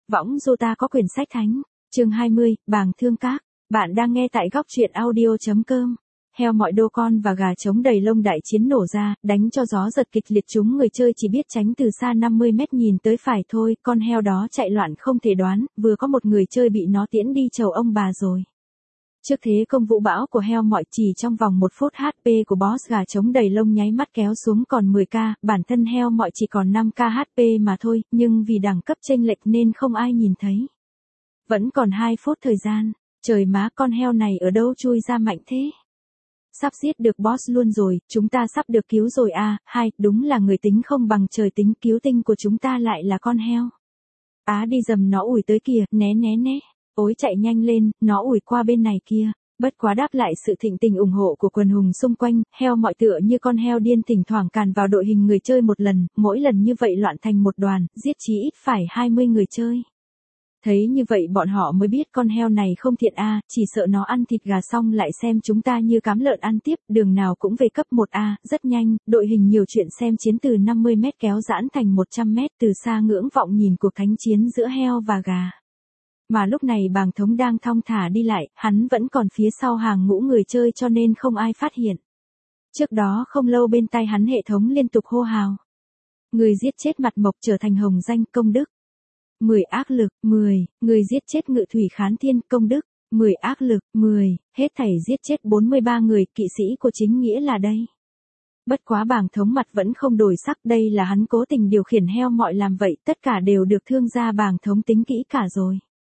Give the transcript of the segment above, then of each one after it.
Võng du ta có quyển sách thánh. Chương 20, bàng thương các. Bạn đang nghe tại góc truyện audio.com. Heo mọi đô con và gà trống đầy lông đại chiến nổ ra, đánh cho gió giật kịch liệt, chúng người chơi chỉ biết tránh từ xa 50 mét nhìn tới phải thôi, con heo đó chạy loạn không thể đoán, vừa có một người chơi bị nó tiễn đi chầu ông bà rồi. Trước thế công vũ bão của heo mọi, chỉ trong vòng 1 phút HP của boss gà trống đầy lông nháy mắt kéo xuống còn 10k, bản thân heo mọi chỉ còn 5k HP mà thôi, nhưng vì đẳng cấp chênh lệch nên không ai nhìn thấy. Vẫn còn 2 phút thời gian, trời má, con heo này ở đâu chui ra mạnh thế? Sắp giết được boss luôn rồi, chúng ta sắp được cứu rồi à, đúng là người tính không bằng trời tính, cứu tinh của chúng ta lại là con heo. Á đi dầm, nó ủi tới kìa, né. Ối chạy nhanh lên, nó ủi qua bên này kia. Bất quá đáp lại sự thịnh tình ủng hộ của quần hùng xung quanh, heo mọi tựa như con heo điên thỉnh thoảng càn vào đội hình người chơi một lần, mỗi lần như vậy loạn thành một đoàn, giết chí ít phải 20 người chơi. Thấy như vậy bọn họ mới biết con heo này không thiện a, chỉ sợ nó ăn thịt gà xong lại xem chúng ta như cám lợn ăn tiếp, đường nào cũng về cấp 1A, rất nhanh, đội hình nhiều chuyện xem chiến từ 50 mét kéo giãn thành 100 mét, từ xa ngưỡng vọng nhìn cuộc thánh chiến giữa heo và gà. Mà lúc này bàng thống đang thong thả đi lại, hắn vẫn còn phía sau hàng ngũ người chơi cho nên không ai phát hiện. Trước đó không lâu bên tai hắn hệ thống liên tục hô hào. Người giết chết mặt mộc trở thành hồng danh, công đức. 10 ác lực, 10, người giết chết ngự thủy khán thiên, công đức. 10 ác lực, 10, hết thảy giết chết 43 người, kỵ sĩ của chính nghĩa là đây. Bất quá bàng thống mặt vẫn không đổi sắc, đây là hắn cố tình điều khiển heo mọi làm vậy, tất cả đều được thương gia bàng thống tính kỹ cả rồi.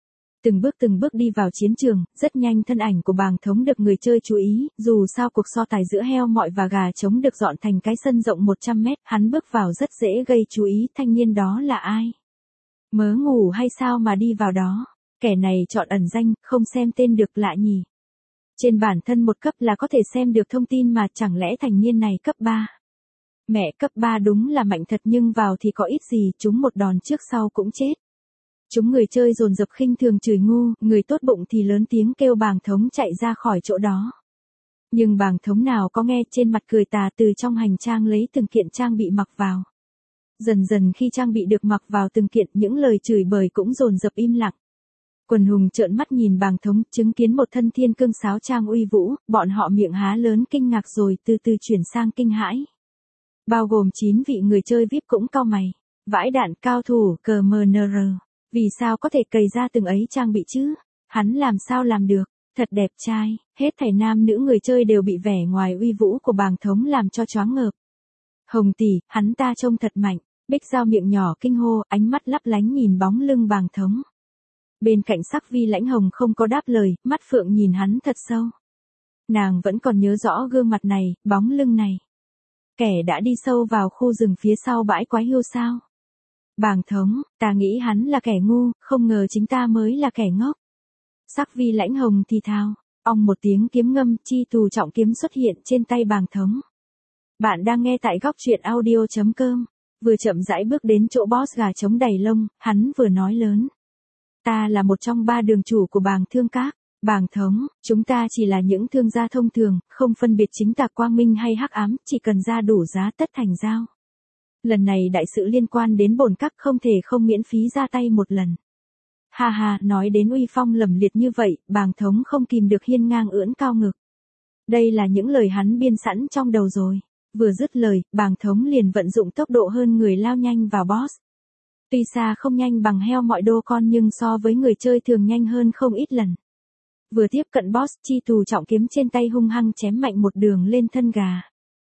Từng bước đi vào chiến trường, rất nhanh thân ảnh của bàng thống được người chơi chú ý, dù sao cuộc so tài giữa heo mọi và gà trống được dọn thành cái sân rộng 100 mét, hắn bước vào rất dễ gây chú ý, thanh niên đó là ai? Mớ ngủ hay sao mà đi vào đó? Kẻ này chọn ẩn danh, không xem tên được lạ nhỉ? Trên bản thân một cấp là có thể xem được thông tin mà, chẳng lẽ thanh niên này cấp 3? Mẹ, cấp 3 đúng là mạnh thật, nhưng vào thì có ít gì, chúng một đòn trước sau cũng chết. Chúng người chơi dồn dập khinh thường chửi ngu, người tốt bụng thì lớn tiếng kêu bàng thống chạy ra khỏi chỗ đó. Nhưng bàng thống nào có nghe, trên mặt cười tà, từ trong hành trang lấy từng kiện trang bị mặc vào. Dần dần khi trang bị được mặc vào từng kiện, những lời chửi bới cũng dồn dập im lặng. Quần hùng trợn mắt nhìn bàng thống, chứng kiến một thân thiên cương sáo trang uy vũ, bọn họ miệng há lớn kinh ngạc rồi từ từ chuyển sang kinh hãi. Bao gồm 9 vị người chơi VIP cũng cau mày. Vãi đạn, cao thủ CMNR. Vì sao có thể cày ra từng ấy trang bị chứ? Hắn làm sao làm được? Thật đẹp trai, hết thảy nam nữ người chơi đều bị vẻ ngoài uy vũ của bàng thống làm cho choáng ngợp. Hồng tỷ, hắn ta trông thật mạnh. Bích Giao miệng nhỏ kinh hô, ánh mắt lấp lánh nhìn bóng lưng bàng thống. Bên cạnh Sắc Vi Lãnh Hồng không có đáp lời, mắt phượng nhìn hắn thật sâu. Nàng vẫn còn nhớ rõ gương mặt này, bóng lưng này. Kẻ đã đi sâu vào khu rừng phía sau bãi quái hưu sao? Bàng thống, ta nghĩ hắn là kẻ ngu, không ngờ chính ta mới là kẻ ngốc. Sắc Vi Lãnh Hồng thì thào, ong một tiếng kiếm ngâm, chi tù trọng kiếm xuất hiện trên tay bàng thống. Bạn đang nghe tại góc truyện audio.com. Vừa chậm rãi bước đến chỗ boss gà trống đầy lông, hắn vừa nói lớn. Ta là một trong 3 đường chủ của bàng thương các. Bàng thống, chúng ta chỉ là những thương gia thông thường, không phân biệt chính tà quang minh hay hắc ám, chỉ cần ra đủ giá tất thành giao. Lần này đại sự liên quan đến bổn các, không thể không miễn phí ra tay một lần. Ha ha, nói đến uy phong lẫm liệt như vậy, bàng thống không kìm được hiên ngang ưỡn cao ngực. Đây là những lời hắn biên sẵn trong đầu rồi. Vừa dứt lời, bàng thống liền vận dụng tốc độ hơn người lao nhanh vào boss. Tuy xa không nhanh bằng heo mọi đô con nhưng so với người chơi thường nhanh hơn không ít lần. Vừa tiếp cận boss, chi tù trọng kiếm trên tay hung hăng chém mạnh một đường lên thân gà.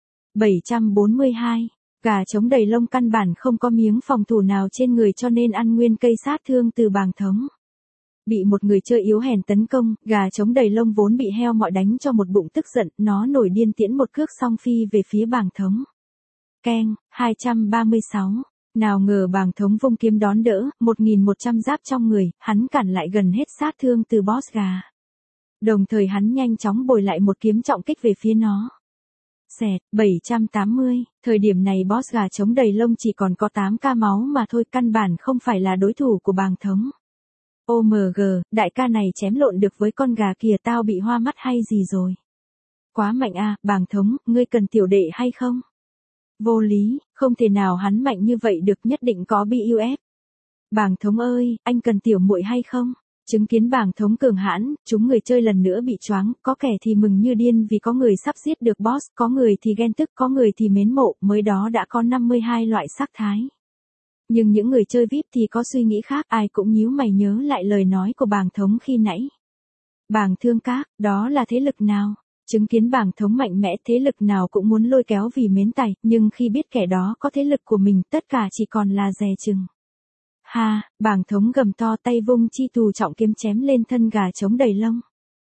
742, gà trống đầy lông căn bản không có miếng phòng thủ nào trên người cho nên ăn nguyên cây sát thương từ bàng thống. Bị một người chơi yếu hèn tấn công, gà trống đầy lông vốn bị heo mọi đánh cho một bụng tức giận, nó nổi điên tiễn một cước song phi về phía bàng thống. Keng, 236. Nào ngờ bàng thống vung kiếm đón đỡ, 1100 giáp trong người, hắn cản lại gần hết sát thương từ boss gà. Đồng thời hắn nhanh chóng bồi lại một kiếm trọng kích về phía nó. Xẹt, 780, thời điểm này boss gà trống đầy lông chỉ còn có 8k máu mà thôi, căn bản không phải là đối thủ của bàng thống. OMG, đại ca này chém lộn được với con gà kìa, tao bị hoa mắt hay gì rồi? Quá mạnh à, bàng thống, ngươi cần tiểu đệ hay không? Vô lý, không thể nào hắn mạnh như vậy được, nhất định có BUF. Bàng thống ơi, anh cần tiểu muội hay không? Chứng kiến bàng thống cường hãn, chúng người chơi lần nữa bị choáng, có kẻ thì mừng như điên vì có người sắp giết được boss, có người thì ghen tức, có người thì mến mộ, mới đó đã có 52 loại sắc thái. Nhưng những người chơi VIP thì có suy nghĩ khác, ai cũng nhíu mày nhớ lại lời nói của bàng thống khi nãy. Bàng thương các, đó là thế lực nào? Chứng kiến bàng thống mạnh mẽ, thế lực nào cũng muốn lôi kéo vì mến tài, nhưng khi biết kẻ đó có thế lực của mình, tất cả chỉ còn là dè chừng. Ha, bàng thống gầm to, tay vung chi tù trọng kiếm chém lên thân gà trống đầy lông.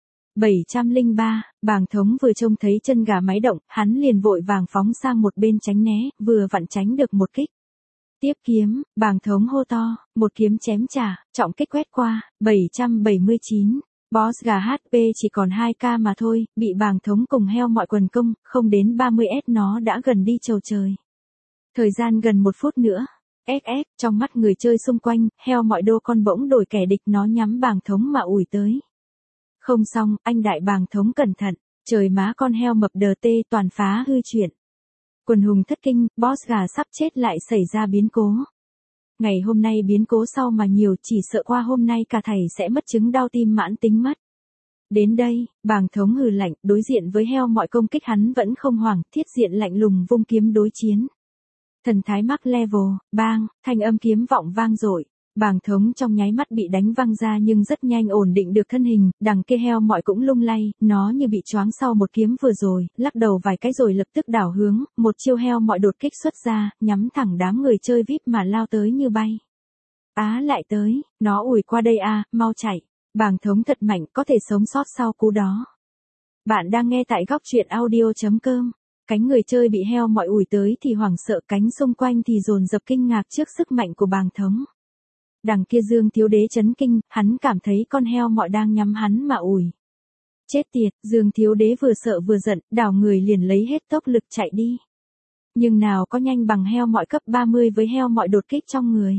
703, bàng thống vừa trông thấy chân gà máy động, hắn liền vội vàng phóng sang một bên tránh né, vừa vặn tránh được một kích. Tiếp kiếm, bàng thống hô to, một kiếm chém trả, trọng kích quét qua, 779. Boss gà HP chỉ còn 2k mà thôi, bị bàng thống cùng heo mọi quần công, không đến 30s nó đã gần đi chầu trời. Thời gian gần 1 phút nữa. Trong mắt người chơi xung quanh, heo mọi đô con bỗng đổi kẻ địch, nó nhắm bàng thống mà ủi tới. Không xong, anh đại bàng thống cẩn thận, trời má con heo mập đờ tê toàn phá hư chuyện. Quần hùng thất kinh, boss gà sắp chết lại xảy ra biến cố. Ngày hôm nay biến cố sau mà nhiều, chỉ sợ qua hôm nay cả thầy sẽ mất chứng đau tim mãn tính mất. Đến đây, bàng thống hừ lạnh, đối diện với heo mọi công kích hắn vẫn không hoảng, thiết diện lạnh lùng vung kiếm đối chiến. Thần thái max level, bang, thanh âm kiếm vọng vang dội. Bàng thống trong nháy mắt bị đánh văng ra nhưng rất nhanh ổn định được thân hình, đằng kia heo mọi cũng lung lay, nó như bị choáng sau một kiếm vừa rồi, lắc đầu vài cái rồi lập tức đảo hướng, một chiêu heo mọi đột kích xuất ra, nhắm thẳng đám người chơi VIP mà lao tới như bay. Á lại tới, nó ủi qua đây à, mau chạy. Bàng thống thật mạnh, có thể sống sót sau cú đó. Bạn đang nghe tại góc truyện audio.com. Cánh người chơi bị heo mọi ủi tới thì hoảng sợ, cánh xung quanh thì dồn dập kinh ngạc trước sức mạnh của bàng thống. Đằng kia Dương Thiếu Đế chấn kinh, hắn cảm thấy con heo mọi đang nhắm hắn mà ủi. Chết tiệt, Dương Thiếu Đế vừa sợ vừa giận, đảo người liền lấy hết tốc lực chạy đi. Nhưng nào có nhanh bằng heo mọi cấp 30 với heo mọi đột kích trong người.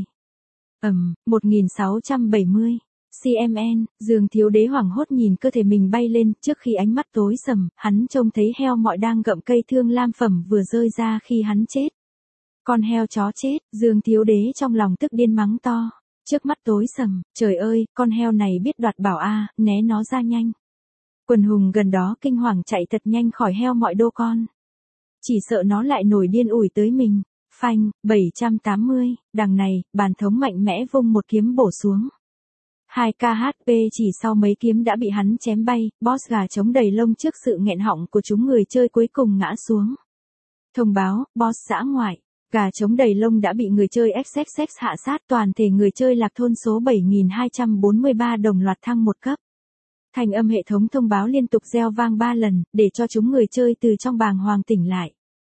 1670. CMN, Dương Thiếu Đế hoảng hốt nhìn cơ thể mình bay lên, trước khi ánh mắt tối sầm, hắn trông thấy heo mọi đang gặm cây thương lam phẩm vừa rơi ra khi hắn chết. Con heo chó chết, Dương Thiếu Đế trong lòng tức điên mắng to. Trước mắt tối sầm, trời ơi, con heo này biết đoạt bảo a, né nó ra nhanh. Quần hùng gần đó kinh hoàng chạy thật nhanh khỏi heo mọi đô con. Chỉ sợ nó lại nổi điên ủi tới mình. Phanh, 780, đằng này, bàn thống mạnh mẽ vung một kiếm bổ xuống. 2k HP chỉ sau mấy kiếm đã bị hắn chém bay, boss gà trống đầy lông trước sự nghẹn họng của chúng người chơi cuối cùng ngã xuống. Thông báo, boss dã ngoại. Gà trống đầy lông đã bị người chơi XXX hạ sát, toàn thể người chơi lạc thôn số 7243 đồng loạt thăng một cấp. Thành âm hệ thống thông báo liên tục reo vang 3 lần, để cho chúng người chơi từ trong bàng hoàng tỉnh lại.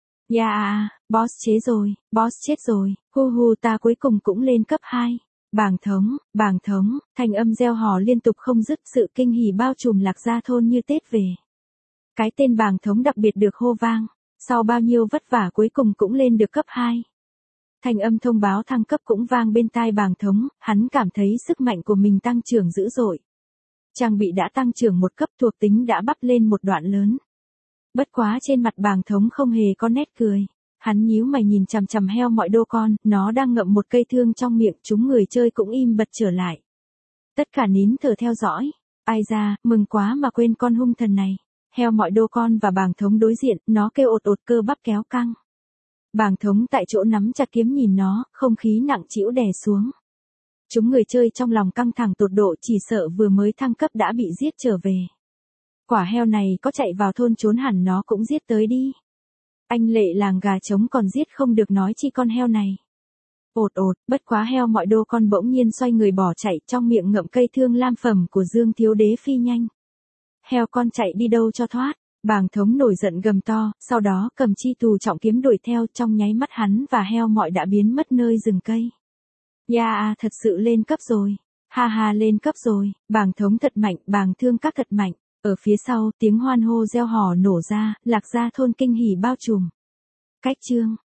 Boss chế rồi, boss chết rồi, hu ta cuối cùng cũng lên cấp 2. Bàng thống, thành âm reo hò liên tục không dứt, sự kinh hỉ bao trùm Lạc Gia thôn như Tết về. Cái tên bàng thống đặc biệt được hô vang. Sau bao nhiêu vất vả cuối cùng cũng lên được cấp 2. Thành âm thông báo thăng cấp cũng vang bên tai bàng thống, hắn cảm thấy sức mạnh của mình tăng trưởng dữ dội. Trang bị đã tăng trưởng một cấp, thuộc tính đã bắp lên một đoạn lớn. Bất quá trên mặt bàng thống không hề có nét cười. Hắn nhíu mày nhìn chằm chằm heo mọi đô con, nó đang ngậm một cây thương trong miệng, chúng người chơi cũng im bặt trở lại. Tất cả nín thở theo dõi. Ai ra, mừng quá mà quên con hung thần này. Heo mọi đô con và bàng thống đối diện, nó kêu ột ột cơ bắp kéo căng. Bàng thống tại chỗ nắm chặt kiếm nhìn nó, không khí nặng trĩu đè xuống. Chúng người chơi trong lòng căng thẳng tột độ, chỉ sợ vừa mới thăng cấp đã bị giết trở về. Quả heo này có chạy vào thôn trốn hẳn nó cũng giết tới đi. Anh lệ làng gà trống còn giết không được nói chi con heo này. Ột ột, bất quá heo mọi đô con bỗng nhiên xoay người bỏ chạy, trong miệng ngậm cây thương lam phẩm của Dương Thiếu Đế phi nhanh. Heo con chạy đi đâu cho thoát, bàng thống nổi giận gầm to, sau đó cầm chi tù trọng kiếm đuổi theo, trong nháy mắt hắn và heo mọi đã biến mất nơi rừng cây. Thật sự lên cấp rồi, ha lên cấp rồi, bàng thống thật mạnh, bàng thương các thật mạnh, ở phía sau tiếng hoan hô reo hò nổ ra, Lạc Gia thôn kinh hỉ bao trùm. Cách chương